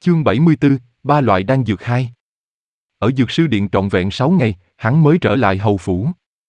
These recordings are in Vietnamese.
Chương 74, ba loại đan dược 2. Ở dược sư điện trọn vẹn 6 ngày, hắn mới trở lại hầu phủ.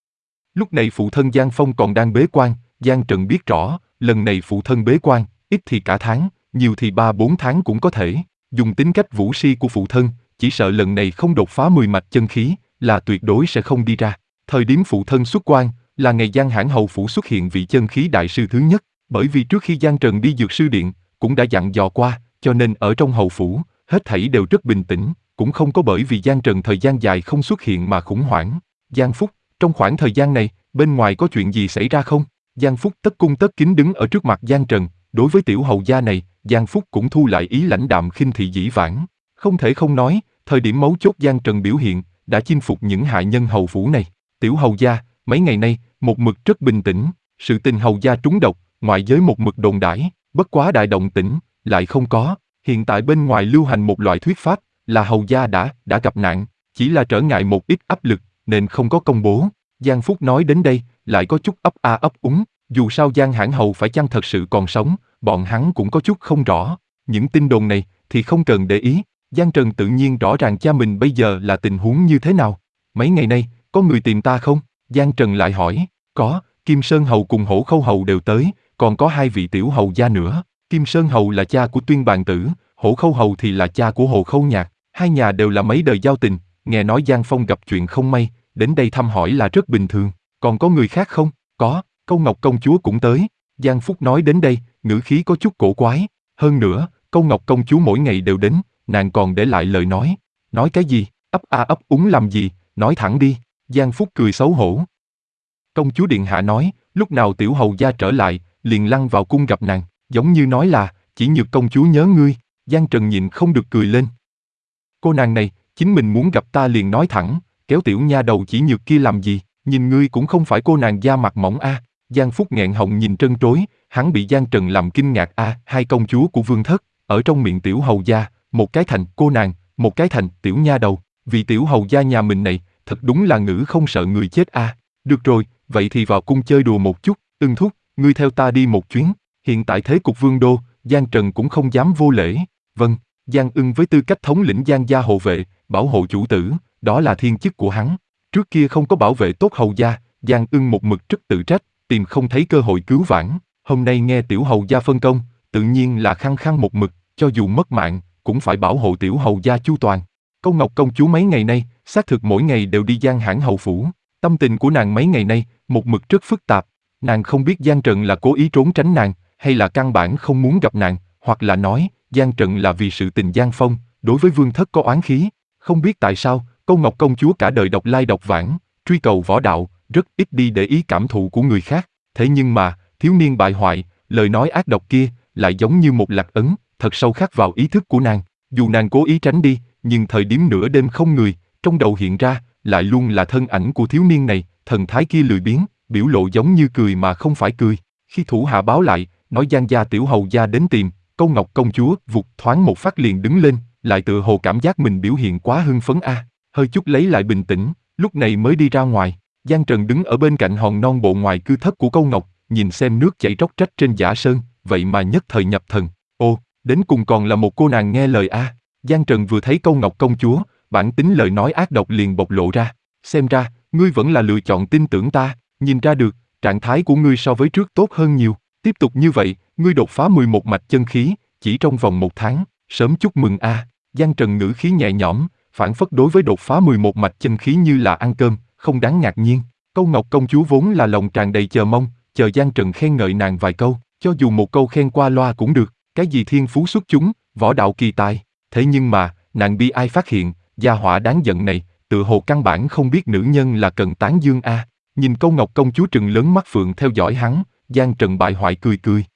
Lúc này phụ thân Giang Phong còn đang bế quan, Giang Trần biết rõ, lần này phụ thân bế quan, ít thì cả tháng, nhiều thì 3-4 tháng cũng có thể. Dùng tính cách vũ si của phụ thân, chỉ sợ lần này không đột phá 10 mạch chân khí, là tuyệt đối sẽ không đi ra. Thời điểm phụ thân xuất quan, là ngày Giang Hãn hầu phủ xuất hiện vị chân khí đại sư thứ nhất, bởi vì trước khi Giang Trần đi dược sư điện, cũng đã dặn dò qua, cho nên ở trong hầu phủ, hết thảy đều rất bình tĩnh, cũng không có bởi vì Giang Trần thời gian dài không xuất hiện mà khủng hoảng. Giang Phúc, trong khoảng thời gian này, bên ngoài có chuyện gì xảy ra không? Giang Phúc tất cung tất kính đứng ở trước mặt Giang Trần, đối với tiểu hầu gia này, Giang Phúc cũng thu lại ý lãnh đạm khinh thị dĩ vãng. Không thể không nói, thời điểm mấu chốt Giang Trần biểu hiện, đã chinh phục những hạ nhân hầu phủ này. Tiểu hầu gia, mấy ngày nay, một mực rất bình tĩnh, sự tình hầu gia trúng độc, ngoại giới một mực đồn đãi, bất quá đại động tĩnh, lại không có. Hiện tại bên ngoài lưu hành một loại thuyết pháp, là hầu gia đã gặp nạn, chỉ là trở ngại một ít áp lực, nên không có công bố. Giang Phúc nói đến đây, lại có chút ấp a ấp úng, dù sao Giang Hãn hầu phải chăng thật sự còn sống, bọn hắn cũng có chút không rõ. Những tin đồn này thì không cần để ý, Giang Trần tự nhiên rõ ràng cha mình bây giờ là tình huống như thế nào. Mấy ngày nay, có người tìm ta không? Giang Trần lại hỏi. Có, Kim Sơn hầu cùng Hổ Khâu hầu đều tới, còn có 2 vị tiểu hầu gia nữa. Kim Sơn hầu là cha của Tuyên Bàn Tử, Hổ Khâu hầu thì là cha của Hồ Khâu Nhạc, hai nhà đều là mấy đời giao tình, nghe nói Giang Phong gặp chuyện không may, đến đây thăm hỏi là rất bình thường. Còn có người khác không? Có, Câu Ngọc công chúa cũng tới. Giang Phúc nói đến đây, ngữ khí có chút cổ quái. Hơn nữa, Câu Ngọc công chúa mỗi ngày đều đến, nàng còn để lại lời nói. Nói cái gì? Ấp a ấp úng làm gì? Nói thẳng đi. Giang Phúc cười xấu hổ. Công chúa điện hạ nói, lúc nào tiểu hầu gia trở lại, liền lăn vào cung gặp nàng, giống như nói là, chỉ nhược công chúa nhớ ngươi. Giang Trần nhịn không được cười lên. Cô nàng này, chính mình muốn gặp ta liền nói thẳng, kéo tiểu nha đầu chỉ nhược kia làm gì, nhìn ngươi cũng không phải cô nàng da mặt mỏng a. Giang Phúc nghẹn họng nhìn trân trối, hắn bị Giang Trần làm kinh ngạc a. Hai công chúa của vương thất, ở trong miệng tiểu hầu gia, một cái thành cô nàng, một cái thành tiểu nha đầu, vì tiểu hầu gia nhà mình này, thật đúng là ngữ không sợ người chết a. Được rồi, vậy thì vào cung chơi đùa một chút. Ưng thúc, ngươi theo ta đi một chuyến. Hiện tại thế cục vương đô, Giang Trần cũng không dám vô lễ. Vâng, Giang Ưng với tư cách thống lĩnh Giang gia hộ vệ, bảo hộ chủ tử, đó là thiên chức của hắn. Trước kia không có bảo vệ tốt hầu gia, Giang Ưng một mực rất tự trách, tìm không thấy cơ hội cứu vãn. Hôm nay nghe tiểu hầu gia phân công, tự nhiên là khăng khăng một mực, cho dù mất mạng, cũng phải bảo hộ tiểu hầu gia chu toàn. Câu Ngọc công chúa mấy ngày nay, xác thực mỗi ngày đều đi Giang Hãn hầu phủ. Tâm tình của nàng mấy ngày nay, một mực rất phức tạp. Nàng không biết Giang Trần là cố ý trốn tránh nàng, hay là căn bản không muốn gặp nàng, hoặc là nói, Giang Trần là vì sự tình Giang Phong, đối với vương thất có oán khí. Không biết tại sao, Câu Ngọc công chúa cả đời độc lai độc vãng, truy cầu võ đạo, rất ít đi để ý cảm thụ của người khác. Thế nhưng mà, thiếu niên bại hoại, lời nói ác độc kia, lại giống như một lạc ấn, thật sâu khắc vào ý thức của nàng. Dù nàng cố ý tránh đi, nhưng thời điểm nửa đêm không người, trong đầu hiện ra, lại luôn là thân ảnh của thiếu niên này, thần thái kia lười biếng, biểu lộ giống như cười mà không phải cười. Khi thủ hạ báo lại, nói Giang gia tiểu hầu gia đến tìm, Câu Ngọc công chúa vụt thoáng một phát liền đứng lên, lại tựa hồ cảm giác mình biểu hiện quá hưng phấn a, hơi chút lấy lại bình tĩnh, lúc này mới đi ra ngoài. Giang Trần đứng ở bên cạnh hòn non bộ ngoài cư thất của Câu Ngọc, nhìn xem nước chảy róc rách trên giả sơn, vậy mà nhất thời nhập thần. Ô, đến cùng còn là một cô nàng nghe lời a. Giang Trần vừa thấy Câu Ngọc công chúa, bản tính lời nói ác độc liền bộc lộ ra. Xem ra, ngươi vẫn là lựa chọn tin tưởng ta, nhìn ra được, trạng thái của ngươi so với trước tốt hơn nhiều. Tiếp tục như vậy, ngươi đột phá 11 mạch chân khí, chỉ trong vòng 1 tháng, sớm chúc mừng a. Giang Trần ngữ khí nhẹ nhõm, phản phất đối với đột phá 11 mạch chân khí như là ăn cơm, không đáng ngạc nhiên. Câu Ngọc công chúa vốn là lòng tràn đầy chờ mong, chờ Giang Trần khen ngợi nàng vài câu, cho dù một câu khen qua loa cũng được, cái gì thiên phú xuất chúng, võ đạo kỳ tài. Thế nhưng mà, nàng bi ai phát hiện, gia hỏa đáng giận này, tựa hồ căn bản không biết nữ nhân là cần tán dương a. Nhìn Câu Ngọc công chúa trừng lớn mắt phượng theo dõi hắn, Giang Trần bại hoại cười cười.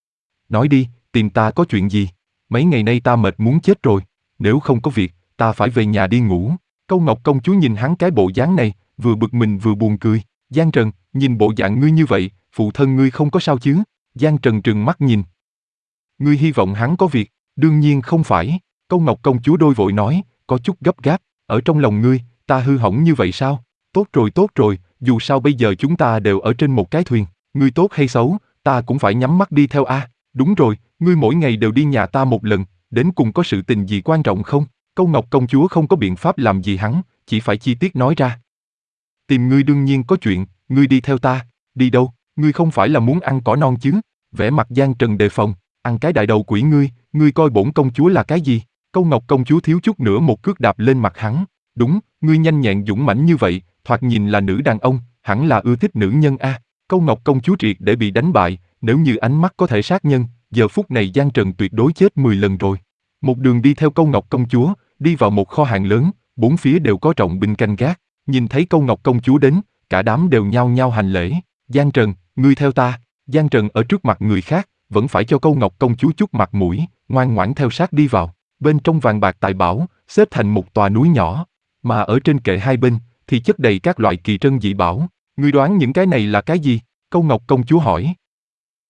Nói đi, tìm ta có chuyện gì? Mấy ngày nay ta mệt muốn chết rồi, nếu không có việc, ta phải về nhà đi ngủ. Câu Ngọc công chúa nhìn hắn cái bộ dáng này, vừa bực mình vừa buồn cười. Giang Trần, nhìn bộ dạng ngươi như vậy, phụ thân ngươi không có sao chứ? Giang Trần trừng mắt nhìn. Ngươi hy vọng hắn có việc, đương nhiên không phải. Câu Ngọc công chúa đôi vội nói, có chút gấp gáp, ở trong lòng ngươi, ta hư hỏng như vậy sao? Tốt rồi, dù sao bây giờ chúng ta đều ở trên một cái thuyền, ngươi tốt hay xấu, ta cũng phải nhắm mắt đi theo a. Đúng rồi, ngươi mỗi ngày đều đi nhà ta một lần, đến cùng có sự tình gì quan trọng không? Câu Ngọc công chúa không có biện pháp làm gì hắn, chỉ phải chi tiết nói ra. Tìm ngươi đương nhiên có chuyện, ngươi đi theo ta. Đi đâu? Ngươi không phải là muốn ăn cỏ non chứ? Vẻ mặt Giang Trần đề phòng, ăn cái đại đầu quỷ ngươi coi bổn công chúa là cái gì? Câu Ngọc công chúa thiếu chút nữa một cước đạp lên mặt hắn. Đúng, ngươi nhanh nhẹn dũng mãnh như vậy, thoạt nhìn là nữ đàn ông, hẳn là ưa thích nữ nhân a. Câu Ngọc công chúa triệt để bị đánh bại, nếu như ánh mắt có thể sát nhân, giờ phút này Giang Trần tuyệt đối chết 10 lần rồi. Một đường đi theo Câu Ngọc công chúa, đi vào một kho hàng lớn, bốn phía đều có trọng binh canh gác. Nhìn thấy Câu Ngọc công chúa đến, cả đám đều nhao nhao hành lễ. Giang Trần, ngươi theo ta. Giang Trần ở trước mặt người khác, vẫn phải cho Câu Ngọc công chúa chút mặt mũi, ngoan ngoãn theo sát đi vào. Bên trong vàng bạc tài bảo, xếp thành một tòa núi nhỏ, mà ở trên kệ hai bên thì chất đầy các loại kỳ trân dị bảo. Ngươi đoán những cái này là cái gì? Câu Ngọc công chúa hỏi.